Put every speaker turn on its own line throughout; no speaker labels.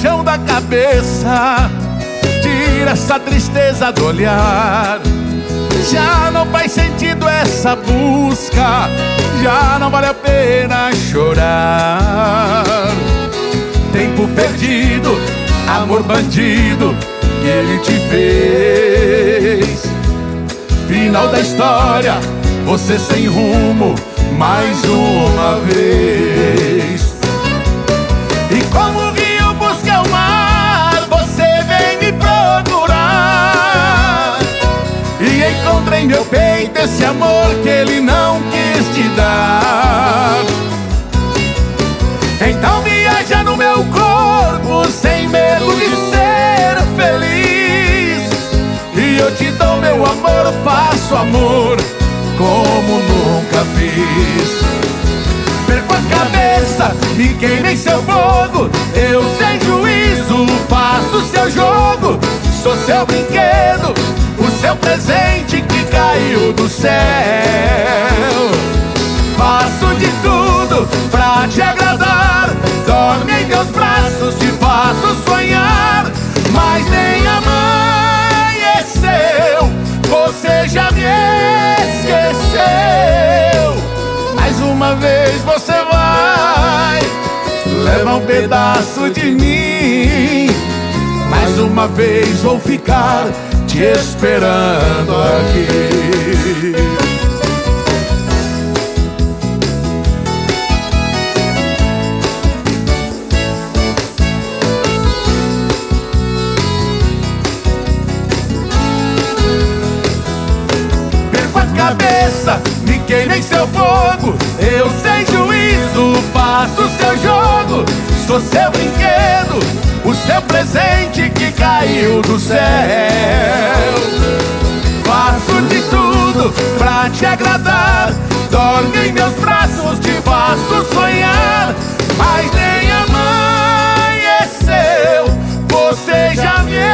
paixão da cabeça, tira essa tristeza do olhar. Já não faz sentido essa busca, já não vale a pena chorar. Tempo perdido, amor bandido, que ele te fez. Final da história, você sem rumo, mais uma vez. E como o rio busca o mar, você vem me procurar. E encontra em meu peito esse amor que ele não quis te dar. Então viaja no meu corpo sem medo de ser feliz. E eu te dou meu amor, faço amor como nunca fiz. Perco a cabeça, me queimo em seu fogo, eu sem juízo faço seu jogo. Sou seu brinquedo, o seu presente que caiu do céu. Faço de tudo pra te agradar, dorme em meus braços, te faço sonhar. Mas nem amanheceu, você já me esqueceu. Mais uma vez você vai levar um pedaço de mim. Mais uma vez vou ficar te esperando aqui. Perco a cabeça, me queimo em seu fogo, eu sem juízo faço seu jogo. Sou seu brinquedo, o seu presente que caiu do céu. Faço de tudo pra te agradar, dorme em meus braços, te faço sonhar. Mas nem amanheceu, você já me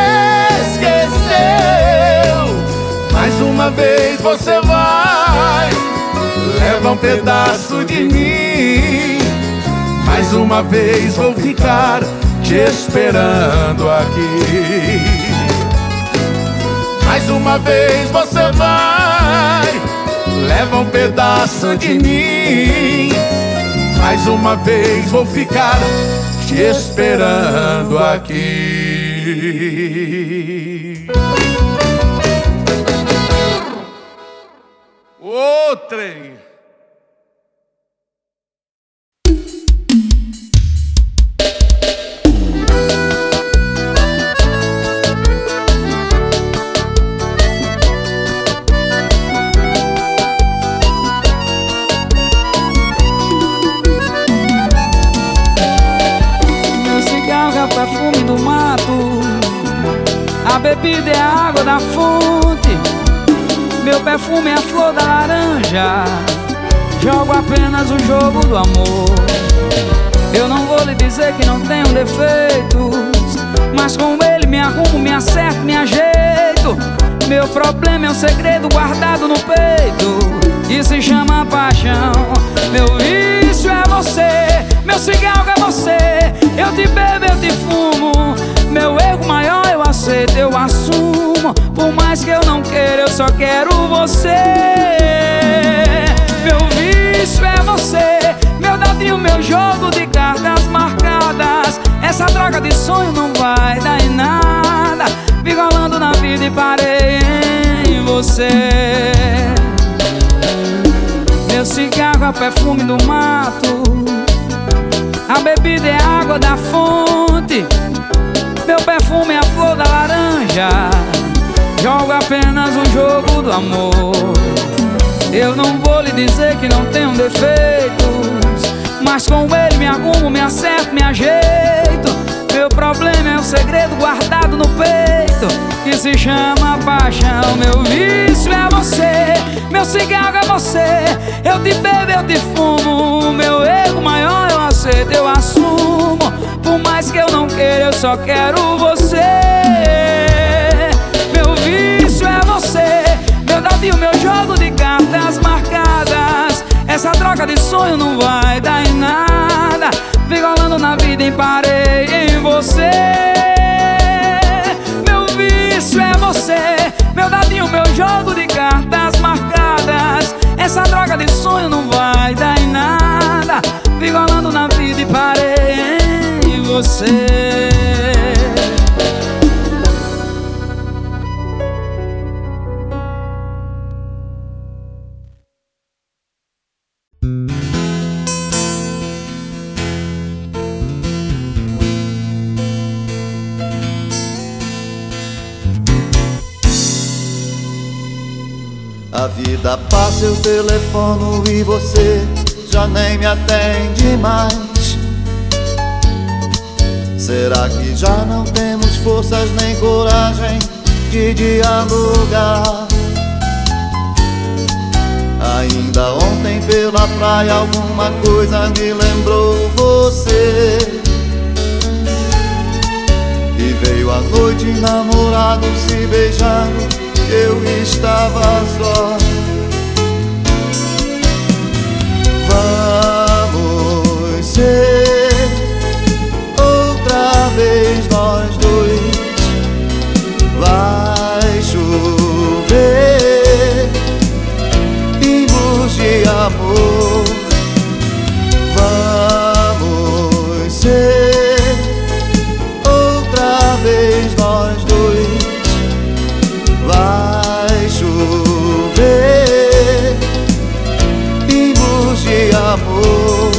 esqueceu. Mais uma vez você vai levar um pedaço de mim. Mais uma vez vou ficar te esperando aqui. Mais uma vez você vai leva um pedaço de mim. Mais uma vez vou ficar te esperando aqui. Ô trem!
Perfume do mato, a bebida é a água da fonte. Meu perfume é a flor da laranja. Jogo apenas o jogo do amor. Eu não vou lhe dizer que não tenho defeitos, mas com ele me arrumo, me acerto, me ajeito. Meu problema é um segredo guardado no peito e se chama paixão. Meu vício é você, meu cigarro é você. Eu te bebo, eu te fumo. Meu erro maior eu aceito, eu assumo. Por mais que eu não queira, eu só quero você. Meu vício é você, meu dadinho, meu jogo de cartas marcadas. Essa droga de sonho não vai dar em nada. Vi rolando na vida e parei em você. Meu cigarro é perfume do mato, a bebida é a água da fonte. Meu perfume é a flor da laranja. Jogo apenas o jogo do amor. Eu não vou lhe dizer que não tenho defeitos, mas com ele me arrumo, me acerto, me ajeito. Meu problema é um segredo guardado no peito que se chama paixão. Meu vício é você, meu cigarro é você. Eu te bebo, eu te fumo. Meu erro maior eu aceito, eu assumo. Por mais que eu não queira, eu só quero você. Meu vício é você, meu dadinho, meu jogo de cartas marcadas. Essa droga de sonho não vai dar em nada. Vi rolando na vida e parei em você. você.
A vida passa, eu telefono e você já nem me atende mais. Será que já não temos forças nem coragem de dialogar? Ainda ontem pela praia alguma coisa me lembrou você. E veio a noite, namorados se beijando, eu estava só. Vamos ser outra vez nós dois. Vai chover pingos de amor. Vamos ser outra vez nós dois. Vai chover pingos de amor.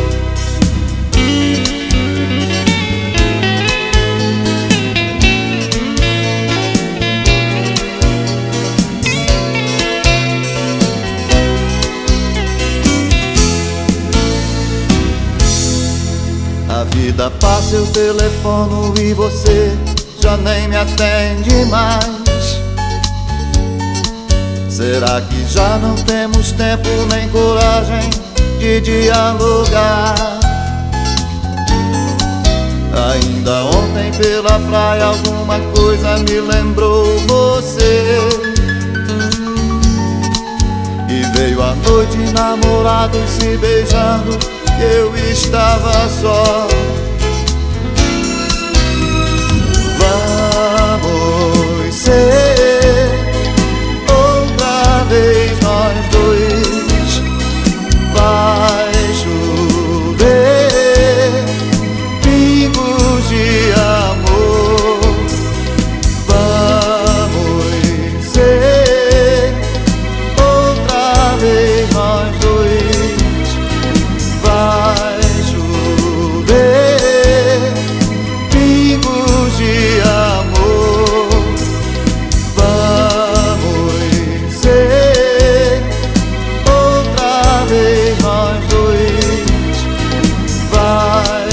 A vida passa, eu telefono e você já nem me atende mais. Será que já não temos tempo nem coragem de dialogar? Ainda ontem pela praia alguma coisa me lembrou você. E veio a noite, namorados se beijando, eu estava só. Vamos ser outra vez nós dois. Vai chover pingos de amor. Vamos ser outra vez nós dois. Vai chover pingos de amor. Vamos ser outra vez nós dois. Vai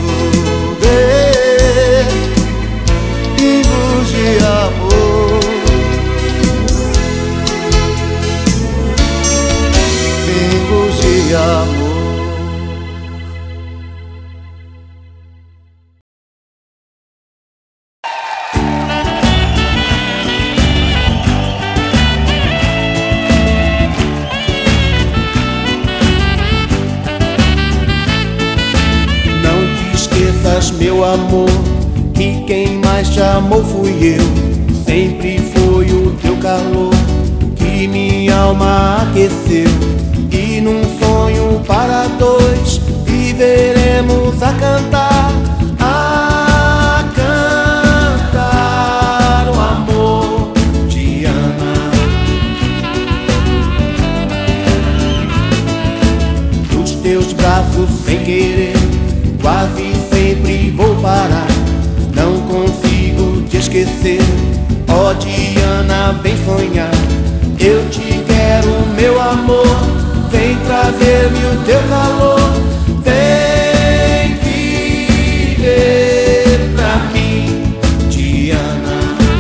chover pingos de amor. Pingos de amor.
Meu amor, que quem mais te amou fui eu. Sempre foi o teu calor que minha alma aqueceu. E num sonho para dois viveremos a cantar o amor de Ana. Nos teus braços sem querer quase sempre vou parar. Não consigo te esquecer, ó Diana, vem sonhar. Eu te quero, meu amor, vem trazer-me o teu calor. Vem viver pra mim, Diana.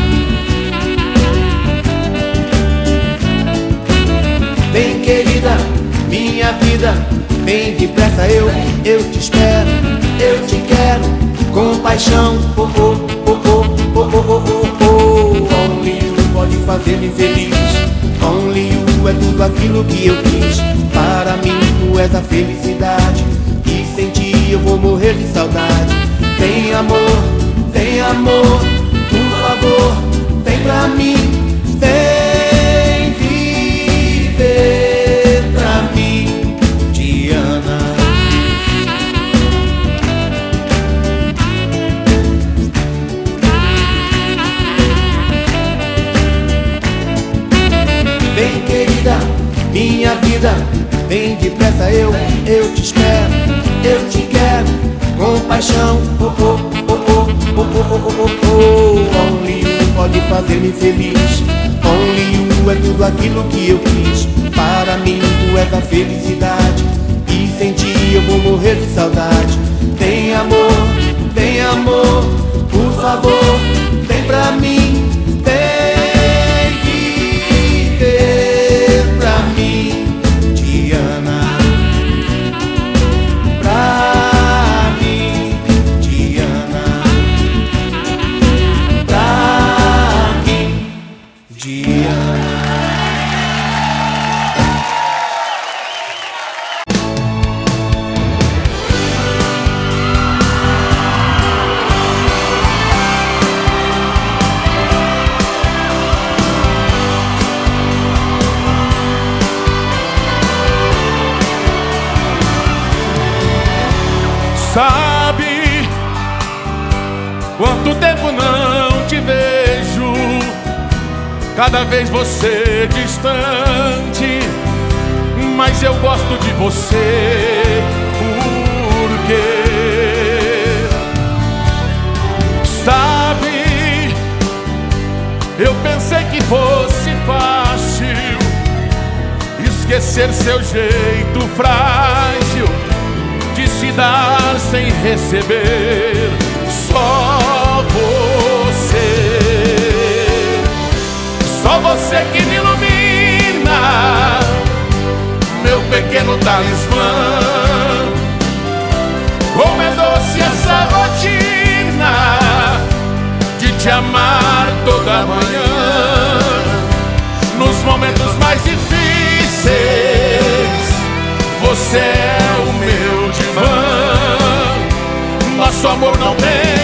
Vem, querida, minha vida, vem depressa, eu te espero, eu te quero com paixão. Oh, oh, oh, oh, oh, oh, oh, oh, oh. Only you pode fazer-me feliz. Only you é tudo aquilo que eu quis. Para mim tu és a felicidade, e sem ti eu vou morrer de saudade. Vem amor, por favor, vem pra mim. Vem viver pra mim, Diana. vem depressa, eu te espero, eu te quero com paixão. Oh, oh, oh, oh, oh, oh, oh, oh, oh. Only you pode fazer-me feliz. Only you é tudo aquilo que eu quis. Para mim tu és a felicidade, e sem ti eu vou morrer de saudade. Vem amor, por favor, vem pra mim. Vem viver pra mim, Diana. Pra mim, Diana. Pra mim, Diana.
Sabe quanto tempo não te vejo, cada vez você distante, mas eu gosto de você. Porque sabe, eu pensei que fosse fácil esquecer seu jeito frágil de se dar sem receber. Só você que me ilumina, meu pequeno talismã. Como é doce essa rotina de te amar toda manhã. Nos momentos mais difíceis, você é o meu divã. Nosso amor não tem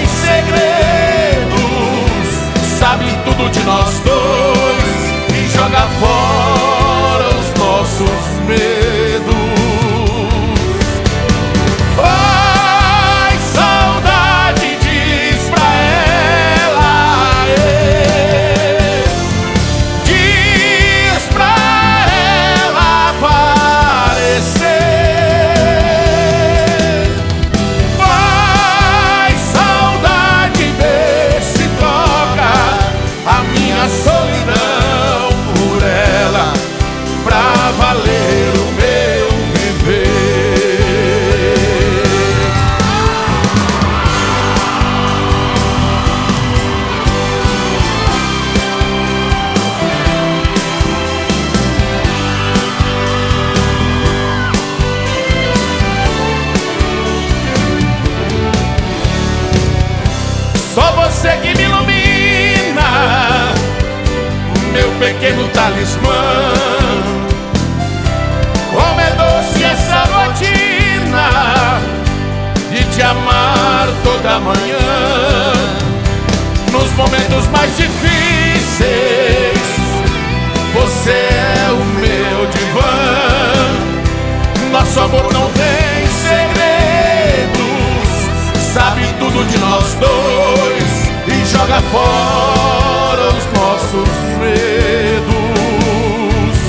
segredos, sabe tudo de nós dois e joga fora os nossos medos. Ai, saudade, diz pra ela, diz pra ela aparecer. Vai, saudade, vê se troca a minha solidão por ela, pra valer o meu viver. Só você que me ilumina, meu pequeno talismã. Como é doce essa rotina de te amar toda manhã. Nos momentos mais difíceis, você é o meu divã. Nosso amor não tem segredos, sabe tudo de nós dois e joga fora os nossos medos.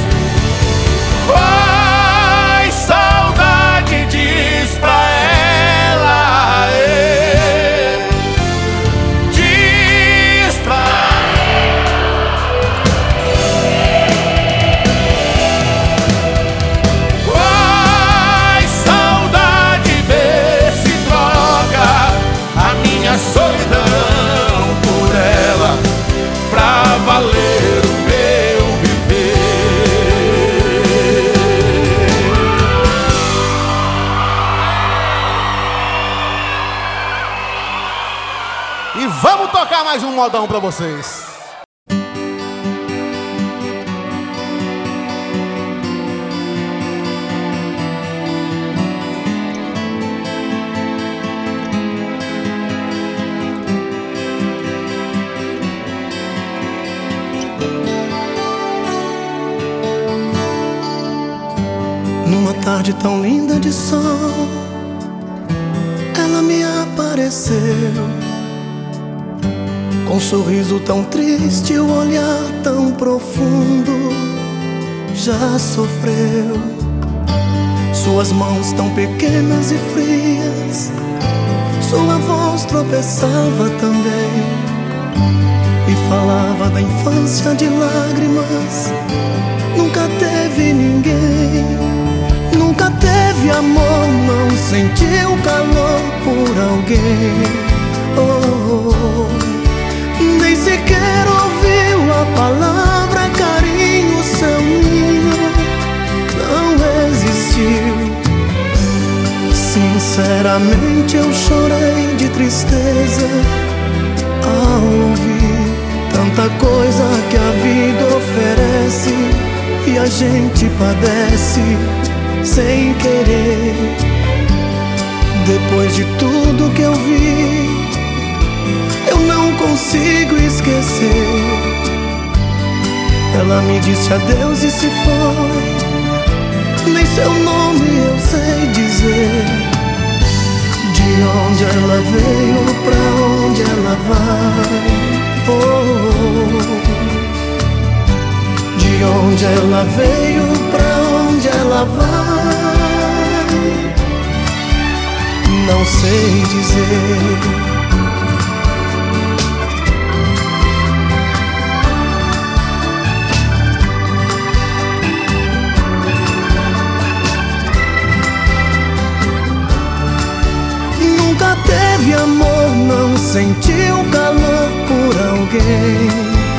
Vai, saudade, diz pra ela, diz pra vai, saudade, vê se troca a minha solidão por ela, pra valer o meu viver.
E vamos tocar mais um modão pra vocês.
Numa tarde tão linda de sol, ela me apareceu, com um sorriso tão triste, o olhar tão profundo. Já sofreu suas mãos tão pequenas e frias, sua voz tropeçava também e falava da infância de lágrimas. Nunca teve ninguém, nunca teve amor, não sentiu calor por alguém. Nem sequer ouviu a palavra carinho, seu ninho não existiu. Sinceramente eu chorei de tristeza ao ouvir tanta coisa que a vida oferece e a gente padece sem querer. Depois de tudo que eu vi, eu não consigo esquecer. Ela me disse adeus e se foi, nem seu nome eu sei dizer. De onde ela veio, pra onde ela vai, de onde ela veio, pra onde ela vai, não sei dizer. Nunca teve amor, não sentiu calor por alguém.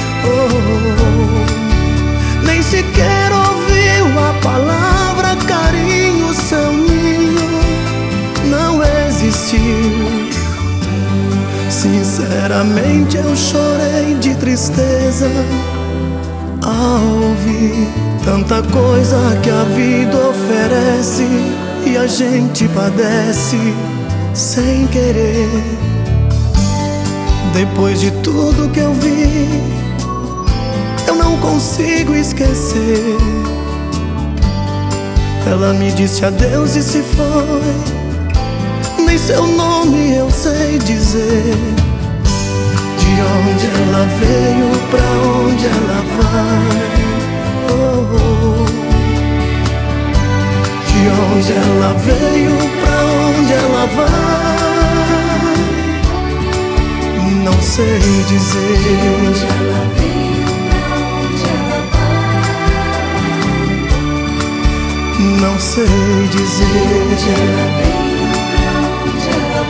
Nem sequer ouviu a palavra carinho, seu ninho não existiu. Sinceramente eu chorei de tristeza ao ouvir tanta coisa que a vida oferece e a gente padece sem querer. Depois de tudo que eu vi, eu não consigo esquecer. Ela me disse adeus e se foi, nem seu nome eu sei dizer. De onde ela veio, pra onde ela vai, de onde ela veio, pra onde ela vai, não sei dizer. De onde ela veio, pra onde ela vai, não sei dizer. De onde ela veio, pra onde ela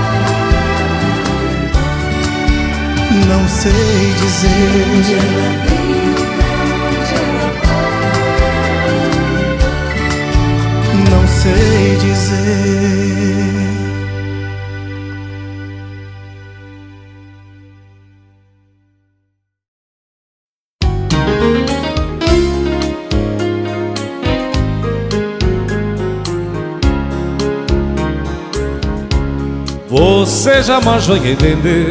vai, não sei dizer. De onde ela veio, pra onde ela vai, não sei dizer.
Você jamais vai entender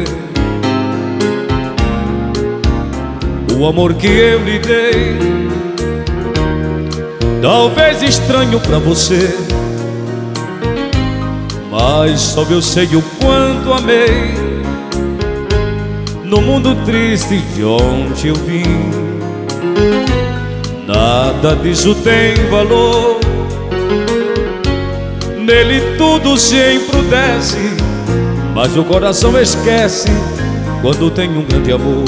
o amor que eu lhe dei. Talvez estranho pra você, mas só eu sei o quanto amei. No mundo triste de onde eu vim, nada disso tem valor. Nele tudo se embrutece, mas o coração esquece quando tem um grande amor.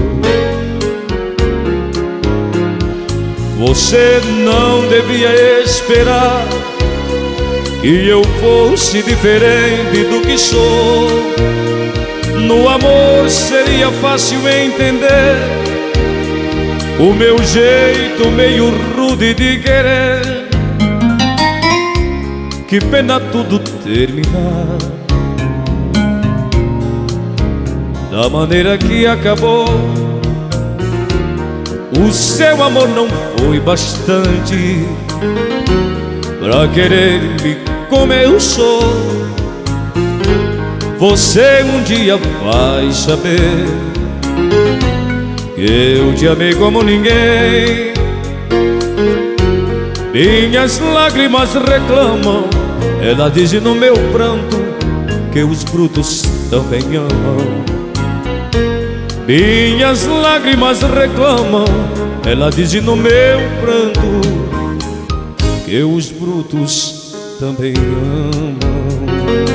Você não devia esperar que eu fosse diferente do que sou. No amor seria fácil entender o meu jeito meio rude de querer. Que pena tudo terminar da maneira que acabou. O seu amor não foi bastante pra querer-me como eu sou. Você um dia vai saber que eu te amei como ninguém. Minhas lágrimas reclamam, ela diz no meu pranto que os brutos também amam. Minhas lágrimas reclamam, ela diz no meu pranto que os brutos
também amam.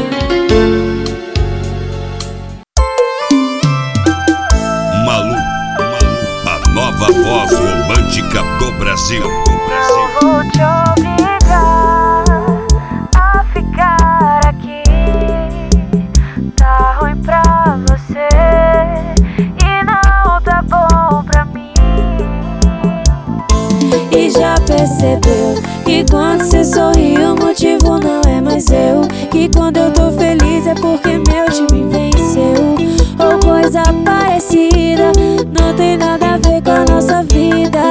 Malu, a nova voz romântica do Brasil.
Eu vou te obrigar a ficar aqui. Tá ruim pra você e não tá bom pra mim.
E já percebeu que quando cê sorri o motivo não é mais eu? Que quando eu tô feliz é porque meu time venceu. Ou coisa parecida, não tem nada a ver com a nossa vida.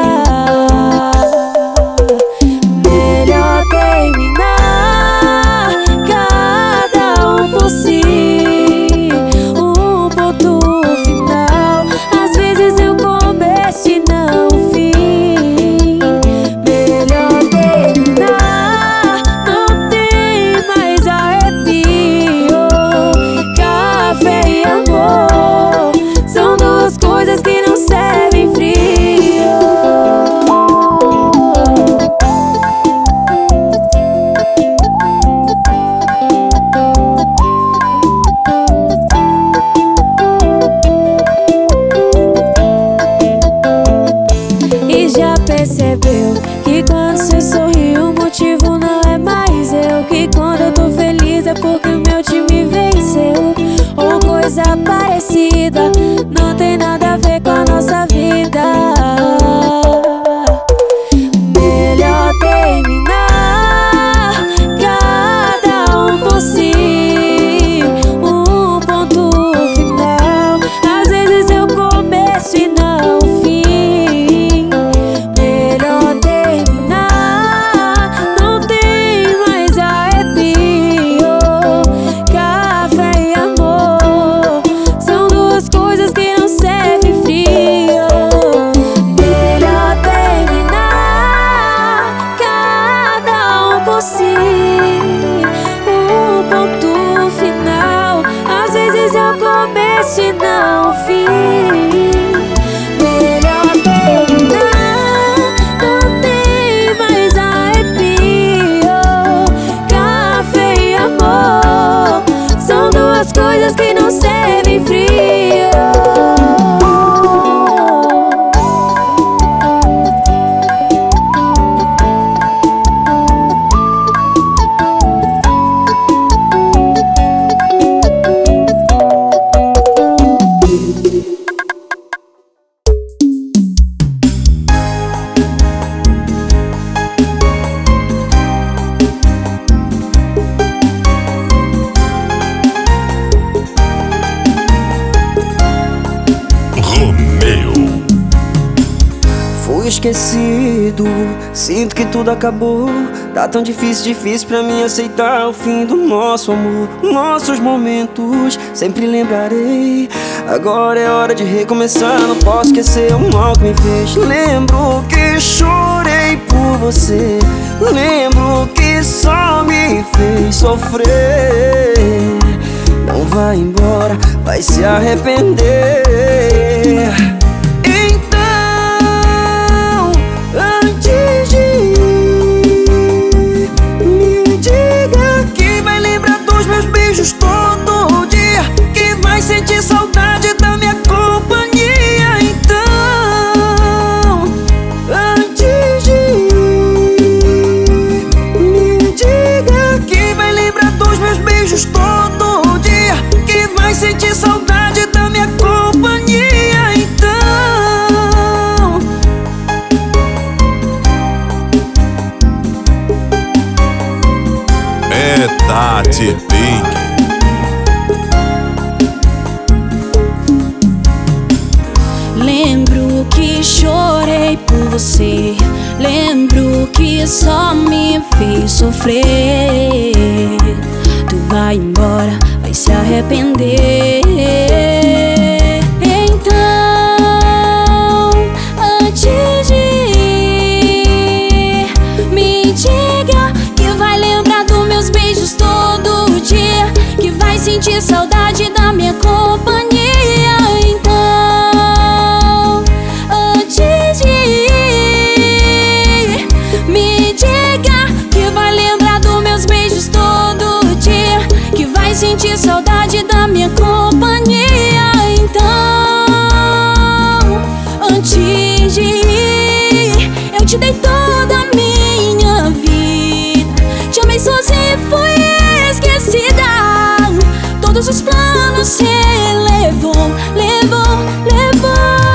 Melhor terminar, cada um por si, um ponto final. Às vezes eu começo e não o fim. Melhor terminar, não tem mais arrepio. Café e amor são duas coisas que não servem frio. E já percebeu que quando cê sorri o motivo não é mais eu? Que quando eu tô feliz é porque o meu time venceu. Ou coisa parecida, não tem nada a ver com a nossa vida. Melhor terminar, cada um por si, um ponto final. Às vezes eu começo e não o fim. Melhor terminar, não tem mais arrepio. Café e amor são duas coisas que não servem frio. Melhor terminar, cada um por si, um ponto final. Às vezes eu começo e não o fim. Melhor terminar, não tem mais arrepio. Café e amor são duas coisas que não servem frio.
Romeu.
Fui esquecido, sinto que tudo acabou. Tá tão difícil pra mim aceitar o fim do nosso amor. Nossos momentos sempre lembrarei. Agora é hora de recomeçar, não posso esquecer o mal que me fez. Lembro que chorei por você, lembro que só me fez sofrer. Não vai embora, vai se arrepender. Então, antes de ir, me diga que vai lembrar dos meus beijos todo dia, que vai sentir saudade da minha companhia. Então, antes de ir, me diga que vai lembrar dos meus beijos todo dia, que vai sentir saudade da minha companhia. Então,
É Tati Pink.
Lembro que chorei por você, lembro que só me fez sofrer. Tu vai embora, vai se arrepender. Então, antes de ir, me diga que vai lembrar dos meus beijos todo dia, que vai sentir saudade da minha companhia. Então, antes de ir, me diga que vai lembrar dos meus beijos você levou, levou, levou.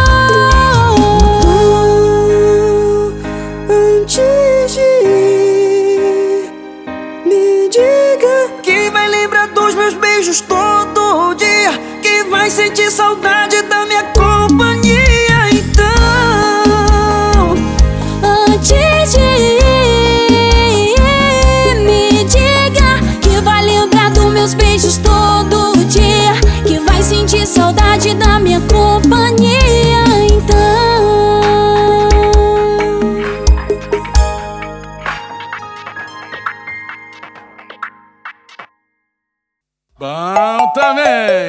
Antes de ir, me diga
que vai lembrar dos meus beijos todo dia, que vai sentir saudade da minha companhia. Então,
antes de ir, me diga que vai lembrar dos meus beijos todo dia, que vai sentir saudade da minha companhia. Então,
bom também.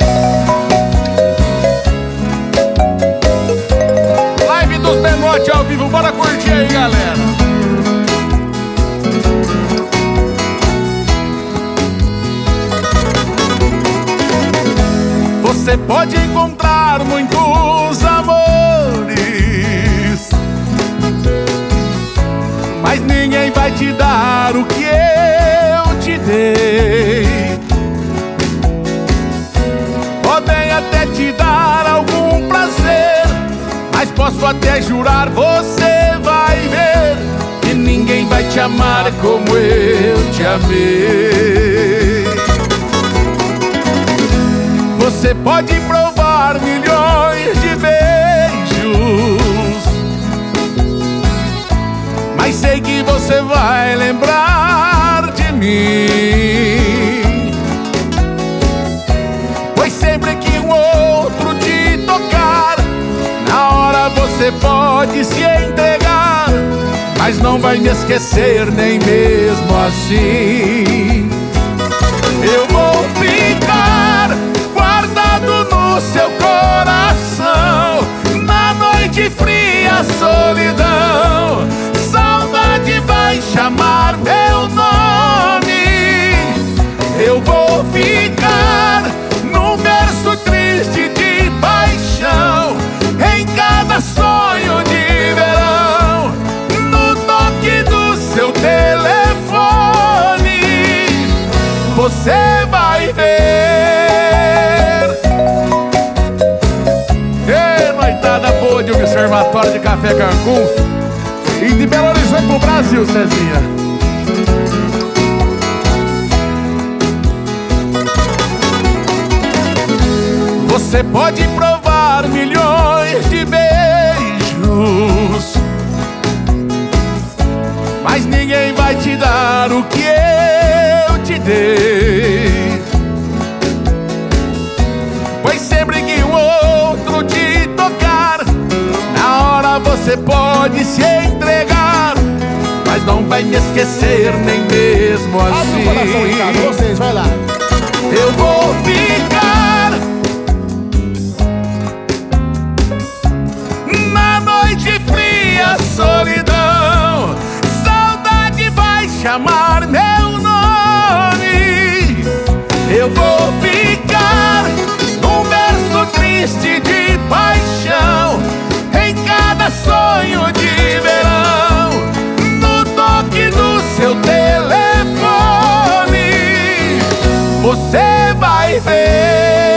Live dos Benote ao vivo, bora curtir aí, galera. Você pode encontrar muitos amores, mas ninguém vai te dar o que eu te dei. Podem até te dar algum prazer, mas posso até jurar, você vai ver que ninguém vai te amar como eu te amei. Você pode provar milhões de beijos, mas sei que você vai lembrar de mim, pois sempre que um outro te tocar, na hora você pode se entregar, mas não vai me esquecer nem mesmo assim. Eu vou ficar guardado no seu coração, na noite fria, solidão. Saudade vai chamar meu nome. Eu vou ficar num verso triste de paixão, em cada sonho de verão, no toque do seu telefone. Você vai ver. Ei, noitada boa de Observatório de Café Cancún e de Belo Horizonte pro Brasil, Cezinha. Você pode provar milhões de beijos, mas ninguém vai te dar o que eu te dei, pois sempre que um outro te tocar, na hora você pode se entregar, mas não vai me esquecer nem mesmo assim.
Abre o coração, Ricardo, vocês, vai lá.
Eu vou ficar na noite fria, solidão. Saudade vai chamar meu nome. Eu vou ficar num verso triste de paixão, em cada sonho de verão, no toque do seu telefone. Você vai ver.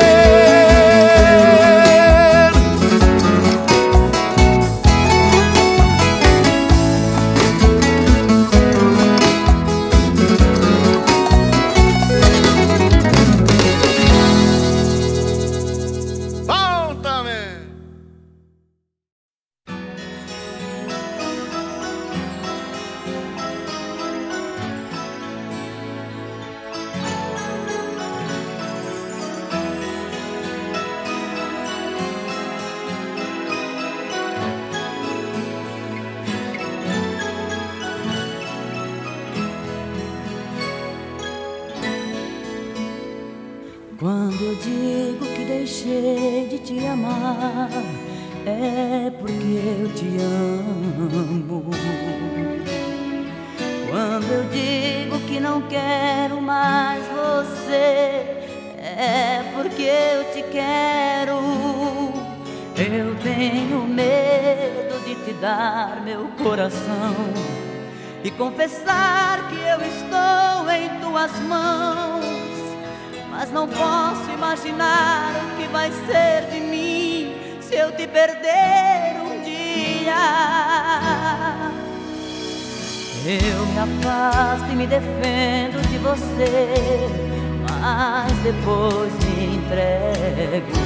Bom também.
Quando eu digo que deixei de te amar, é porque eu te amo. Quando eu digo que não quero mais você, é porque eu te quero. Eu tenho medo de te dar meu coração e confessar que eu estou em tuas mãos. mas não posso imaginar o que vai ser de mim se eu te perder um dia. Eu me afasto e me defendo de você, mas depois me entrego.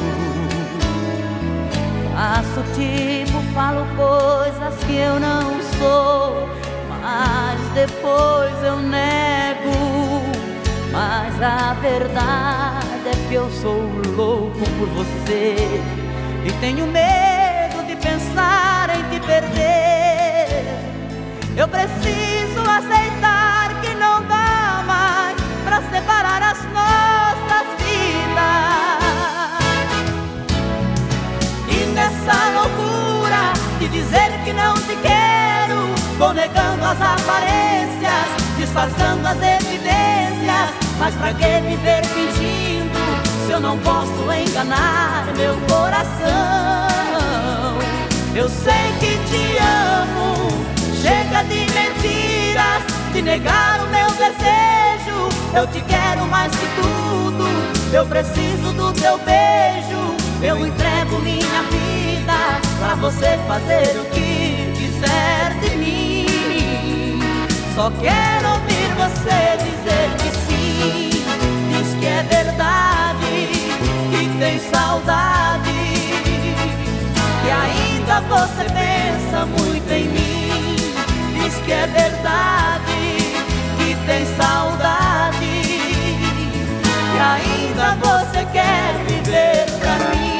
Faço tipo, falo coisas que eu não sou, mas depois eu nego. Mas a verdade é que eu sou louco por você e tenho medo de pensar em te perder. Eu preciso aceitar que não dá mais pra separar as nossas vidas. E nessa loucura de dizer que não te quero, vou negando as aparências, disfarçando as evidências. Mas pra que viver fingindo se eu não posso enganar meu coração? Eu sei que te amo, chega de mentiras, de negar o meu desejo. Eu te quero mais que tudo, eu preciso do teu beijo. Eu entrego minha vida pra você fazer o que quiser de mim. Só quero ouvir você dizer que sim. Diz que é verdade, que tem saudade, que ainda você pensa muito em mim. Diz que é verdade, que tem saudade, que ainda você quer viver pra mim.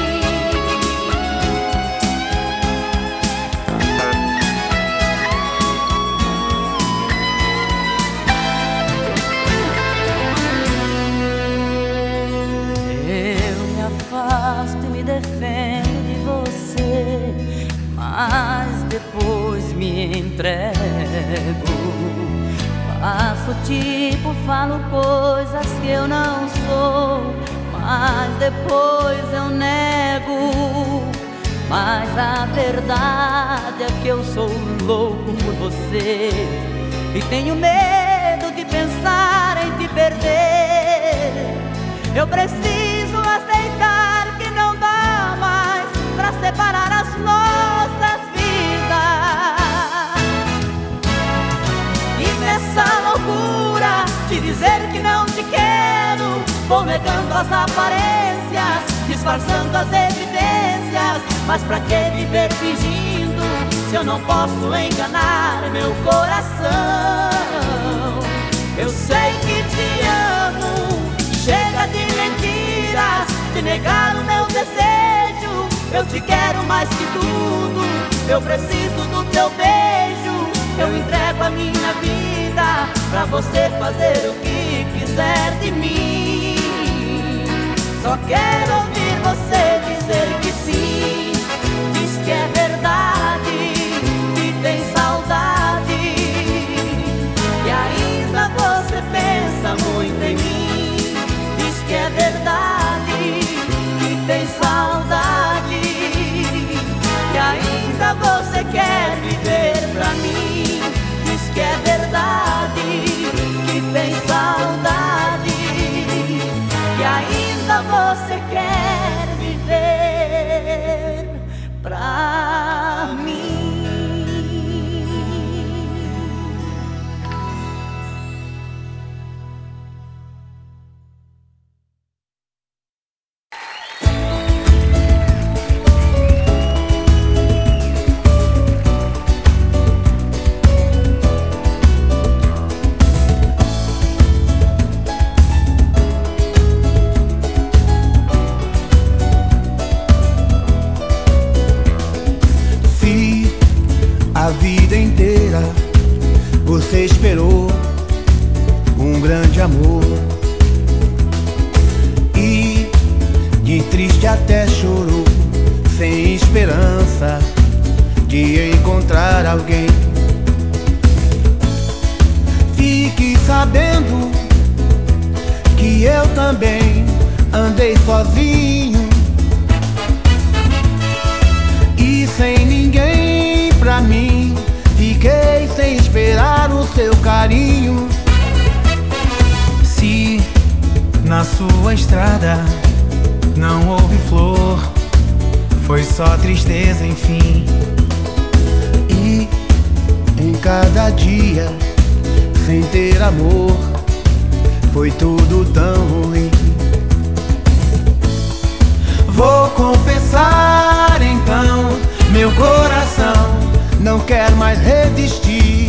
Afasto e me defendo de você, mas depois me entrego. Faço tipo, falo coisas que eu não sou, mas depois eu nego. Mas a verdade é que eu sou louco por você e tenho medo de pensar em te perder. Eu preciso aceitar que não dá mais pra separar as nossas vidas. E nessa loucura de dizer que não te quero, vou negando as aparências, disfarçando as evidências. Mas pra que viver fingindo se eu não posso enganar meu coração? Eu sei que te amo, chega de mentiras, de negar o meu desejo. Eu te quero mais que tudo, eu preciso do teu beijo. Eu entrego a minha vida pra você fazer o que quiser de mim. Só quero ouvir você dizer que sim. Diz que é verdade, que tem saudade, e ainda você pensa muito em mim. Diz que é verdade, que tem saudade, que ainda você quer viver pra mim. Diz que é verdade, que tem saudade, que ainda você quer viver pra mim.
A vida inteira você esperou um grande amor e de triste até chorou, sem esperança de encontrar alguém. Fique sabendo que eu também andei sozinho e sem ninguém pra mim, fiquei sem esperar o seu carinho. Se
Na sua estrada não houve flor, foi só tristeza, enfim.
E em cada dia sem ter amor foi tudo tão ruim.
Vou confessar então, meu coração
não quer mais resistir.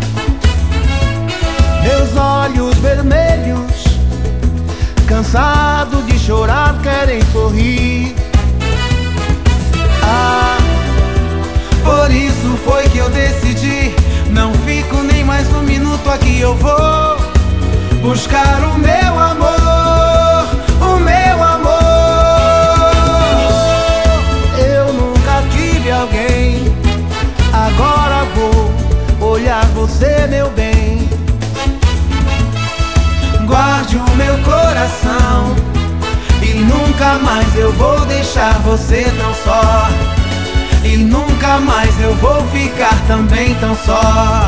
Meus olhos vermelhos, cansado de chorar, querem sorrir.
Ah, por isso foi que eu decidi, não fico nem mais um minuto aqui, eu vou buscar o meu amor, o meu amor.
Eu nunca tive alguém, agora vou olhar você, meu bem.
Guarde o meu coração e nunca mais eu vou deixar você tão só. E nunca mais eu vou ficar também tão só.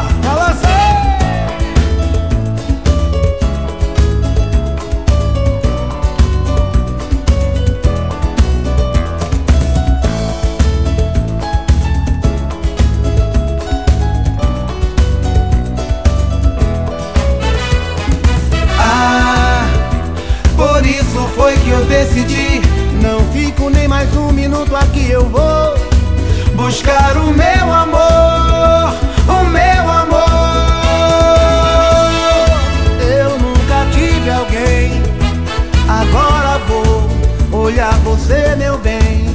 Por isso foi que eu decidi,
não fico nem mais um minuto aqui, eu vou
buscar o meu amor, o meu amor.
Eu nunca tive alguém, agora vou olhar você, meu bem.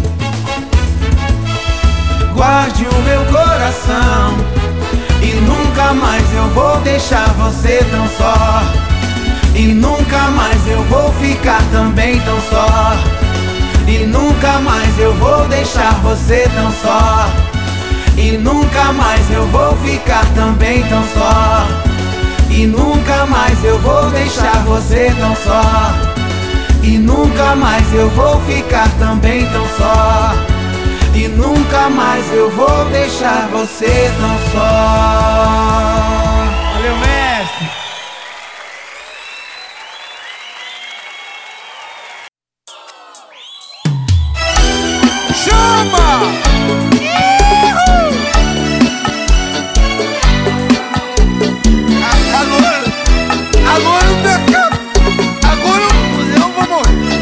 Guarde o meu coração e nunca mais eu vou deixar você tão só. E nunca mais eu vou ficar também tão só. E nunca mais eu vou deixar você tão só. E nunca mais eu vou ficar também tão só. E nunca mais eu vou deixar você tão só. E nunca mais eu vou ficar também tão só. E nunca mais eu vou deixar você tão só.
Valeu, mestre!
Agora eu vou morrer.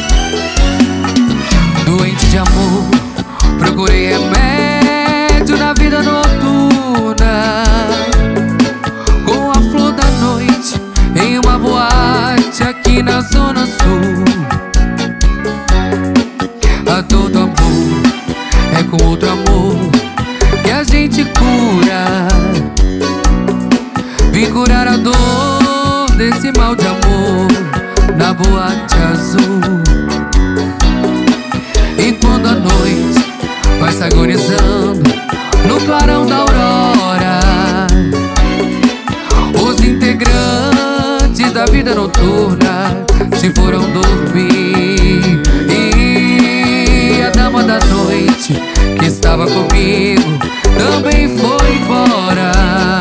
Doente de amor, procurei remédio na vida noturna, com a flor da noite em uma boate aqui na Zona Sul. A todo amor é com outro amor que a gente cura. Vim curar a dor desse mal de amor na boate azul. E quando a noite vai se agonizando no clarão da aurora, os integrantes da vida noturna se foram dormir. E a dama da noite que estava comigo também foi embora.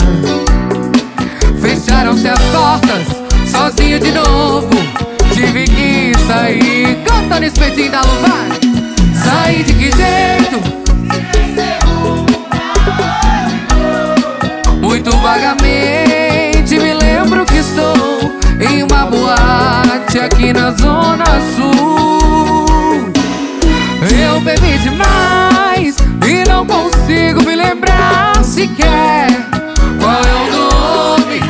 Fecharam-se as portas, sozinho de novo. Tive que sair, cantando espetinho da luva. Saí de que jeito? Muito vagamente me lembro que estou em uma boate aqui na Zona Sul. Eu bebi demais e não consigo me lembrar sequer qual é o nome.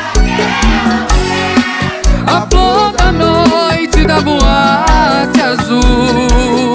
A flor da noite da boate azul.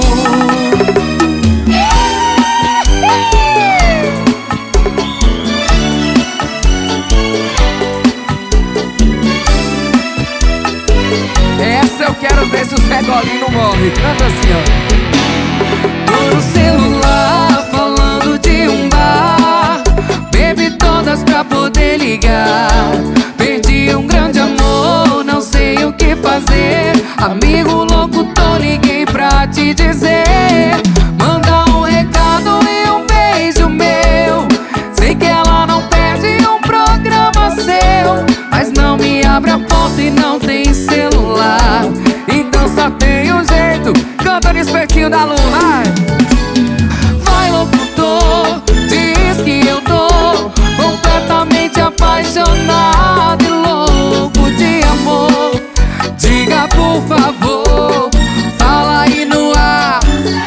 Essa eu quero ver se o Zé Golinho não morre. Canta assim, ó. Tô no celular falando de um bar, bebi todas pra poder ligar. Perdi um grande amor, não sei o que fazer. Amigo louco, tô liguei pra te dizer. Manda um recado e um beijo meu. Sei que ela não perde um programa seu, mas não me abre a porta e não tem celular. Então Malu, vai! Vai, locutor, diz que eu tô completamente apaixonado e louco de amor. Diga por favor, fala aí no ar.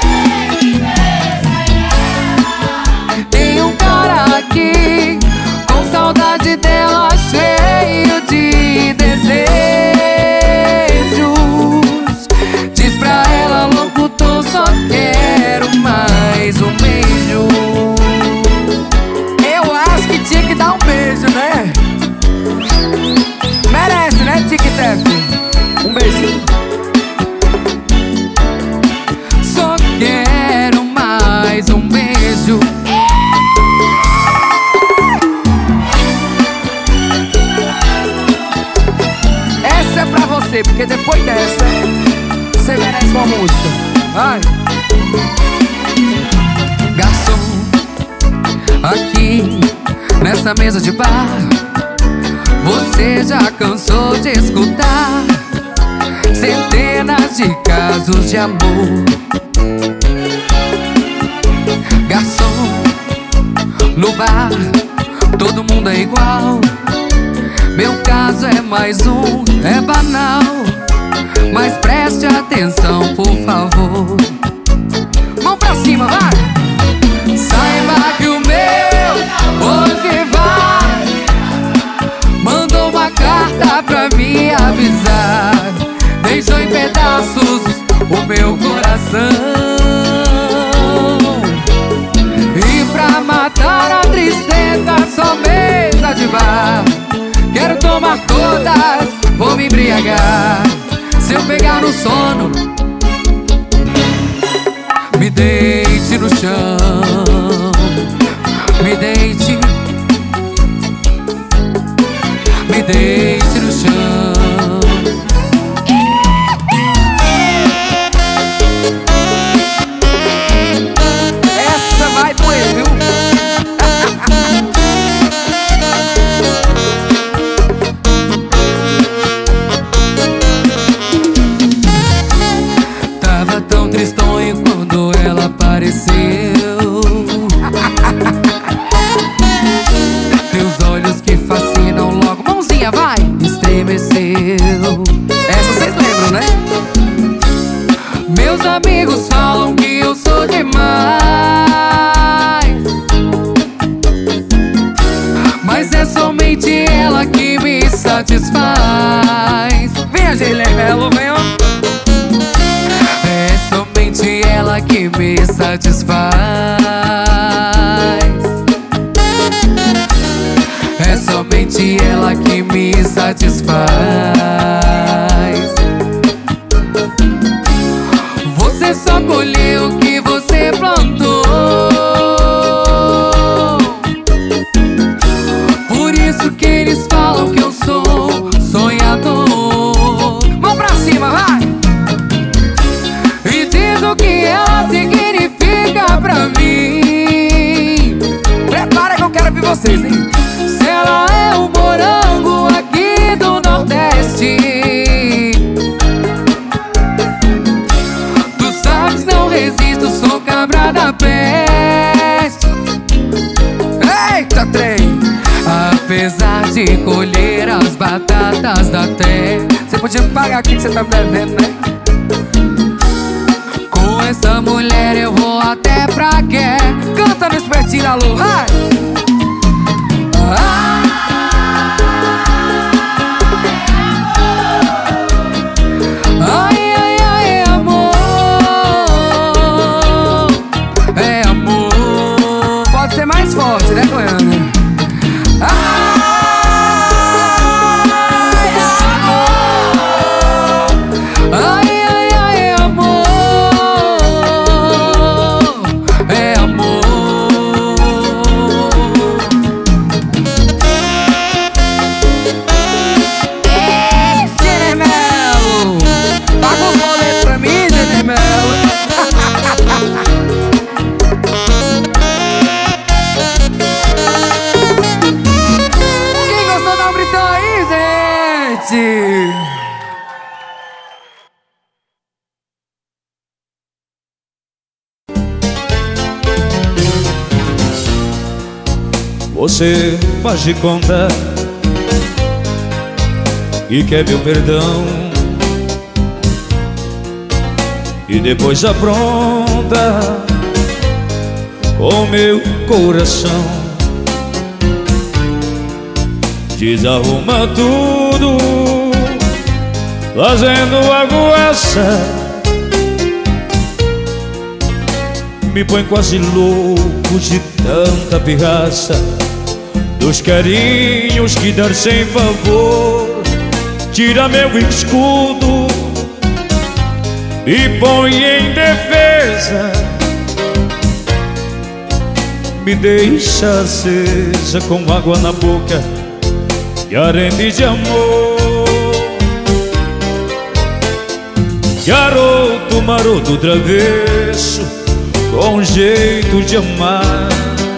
Tem um cara aqui com saudade dela, cheio de desejos. Diz pra ela, locutor, só quero mais um beijo. Eu acho que tinha que dar um beijo, né? Merece, né, Tic-Tac? Um beijinho. Só quero mais um beijo. Essa é pra você, porque depois dessa você merece uma música. Vai. Garçom, aqui nessa mesa de bar, você já cansou de escutar centenas de casos de amor. Garçom, no bar todo mundo é igual. Meu caso é mais um, é banal. Mas preste atenção, por favor. Mão pra cima, vai! Saiba que o meu hoje vai. Mandou uma carta pra me avisar. Deixou em pedaços o meu coração. E pra matar a tristeza, só mesa de bar. Quero tomar todas, vou me embriagar. Se eu pegar no sono, me deite no chão. Me deite no chão. Essa vai doer, viu? Tava tão tristonho quando ela apareceu. Teus olhos que fascinam logo, mãozinha vai, estremeceu. Essa vocês lembram, né? Meus amigos falam que eu sou demais, mas é somente ela que me satisfaz. Vem a Gelemelo, vem, ó. É somente ela que me satisfaz. É somente ela que me satisfaz. Você só colheu o que você plantou. Por isso que eles falam que eu sou sonhador. Mão pra cima, vai! E diz o que ela significa pra mim. Prepara que eu quero ver vocês, hein? Se ela é um morango aqui do Nordeste, tu sabes, não resisto, sou cabra da peste. Eita, trem! Apesar de colher as batatas da terra. Você podia pagar aqui que você tá bebendo, né? Com essa mulher eu vou até pra quê? Canta no espertinho da lua, vai! Ai, ai, ai, amor. É amor. Pode ser mais forte, né, Goiânia? Ai, amor. Ai, ai, ai, amor. É amor.
Você faz de conta e quer meu perdão, e depois apronta o meu coração. Desarruma tudo, fazendo aguaça. Me põe quase louco de tanta pirraça, dos carinhos que dar sem favor. Tira meu escudo e põe em defesa. Me deixa acesa com água na boca e arende de amor. Garoto maroto travesso, com jeito de amar.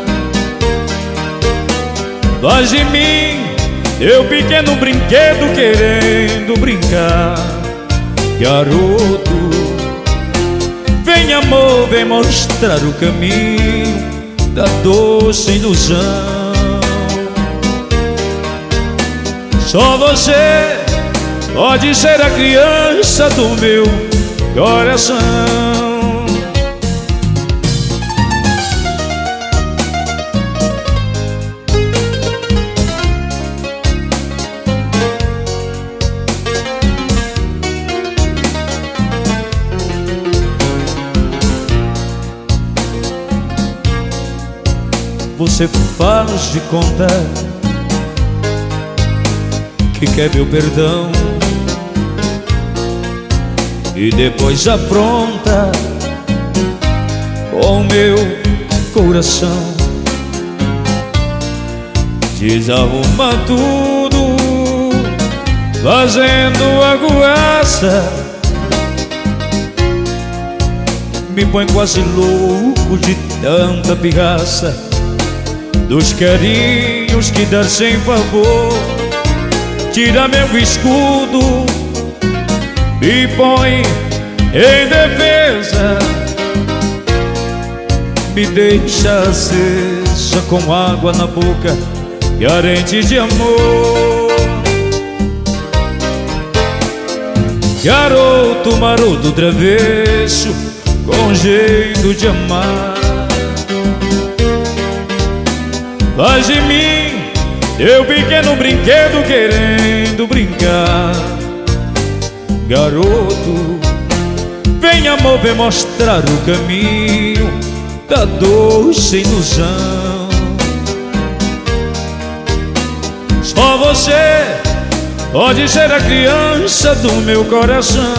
Faz de mim teu pequeno brinquedo querendo brincar. Garoto, vem amor, vem mostrar o caminho da doce ilusão. Só você pode ser a criança do meu coração. Você faz de conta que quer meu perdão, e depois apronta o meu coração. Desarruma tudo, fazendo aguaça. Me põe quase louco de tanta pirraça, dos carinhos que dar sem favor. Tira meu escudo e põe em defesa. Me deixa acesa com água na boca e arente de amor. Garoto maroto travesso, com jeito de amar. Faz de mim teu pequeno brinquedo querendo brincar. Garoto, vem amor, vem mostrar o caminho da doce ilusão. Só você pode ser a criança do meu coração.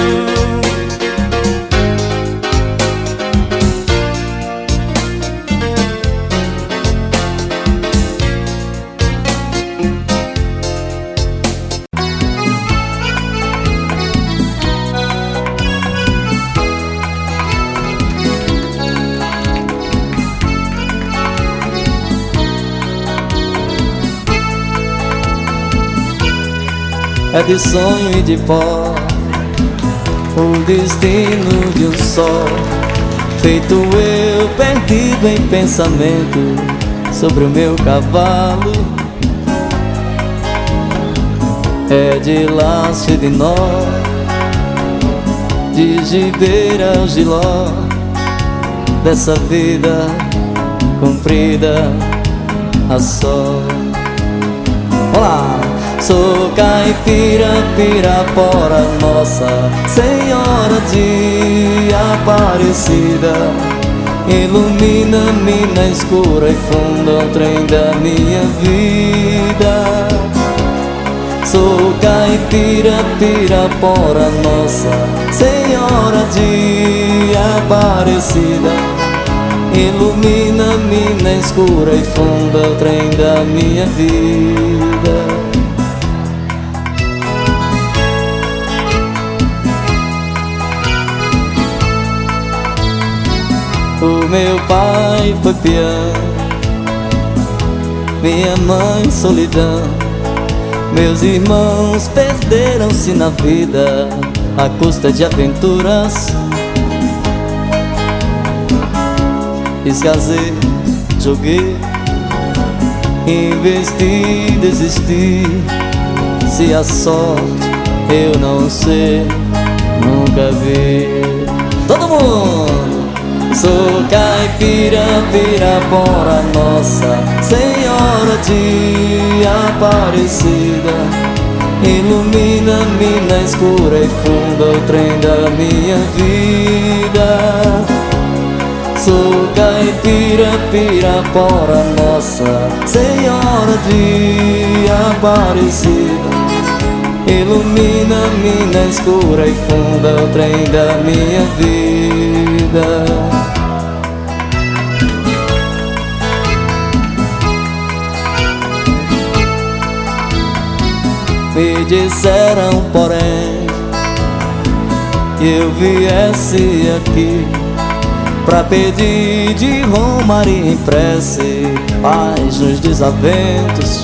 É de sonho e de pó o destino de um só, feito eu perdido em pensamento sobre o meu cavalo. É de laço e de nó, de gibeira ao giló, dessa vida comprida a só. Olá! Sou caipira, pirapora, Nossa Senhora de Aparecida. Ilumina-me na escura e funda o trem da minha vida. Sou caipira, pirapora, Nossa Senhora de Aparecida. Ilumina-me na escura e funda o trem da minha vida. O meu pai foi peão, minha mãe solidão. Meus irmãos perderam-se na vida à custa de aventuras. Escasei, joguei em vez de desistir. Se a sorte eu não sei, nunca vi. Todo mundo! Sou caipira, Pirapora, Nossa Senhora de Aparecida. Ilumina-me na escura e funda o trem da minha vida. Sou caipira, Pirapora, Nossa Senhora de Aparecida. Ilumina-me na escura e funda o trem da minha vida. Me disseram, porém, que eu viesse aqui pra pedir de romaria em prece paz nos desaventos.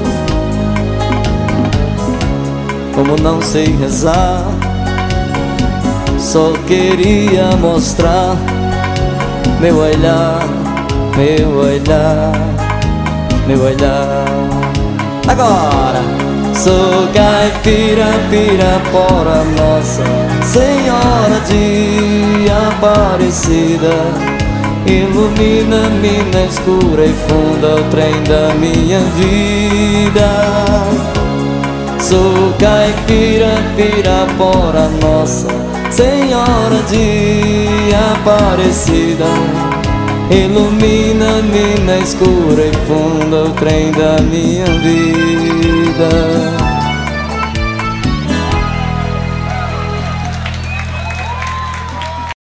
Como não sei rezar, só queria mostrar meu olhar, meu olhar, meu olhar. Agora! Sou caipira, Pirapora, Nossa Senhora de Aparecida. Ilumina-me na escura e funda o trem da minha vida. Sou caipira, Pirapora, Nossa Senhora de Aparecida. Ilumina-me na escura e funda o trem da minha vida.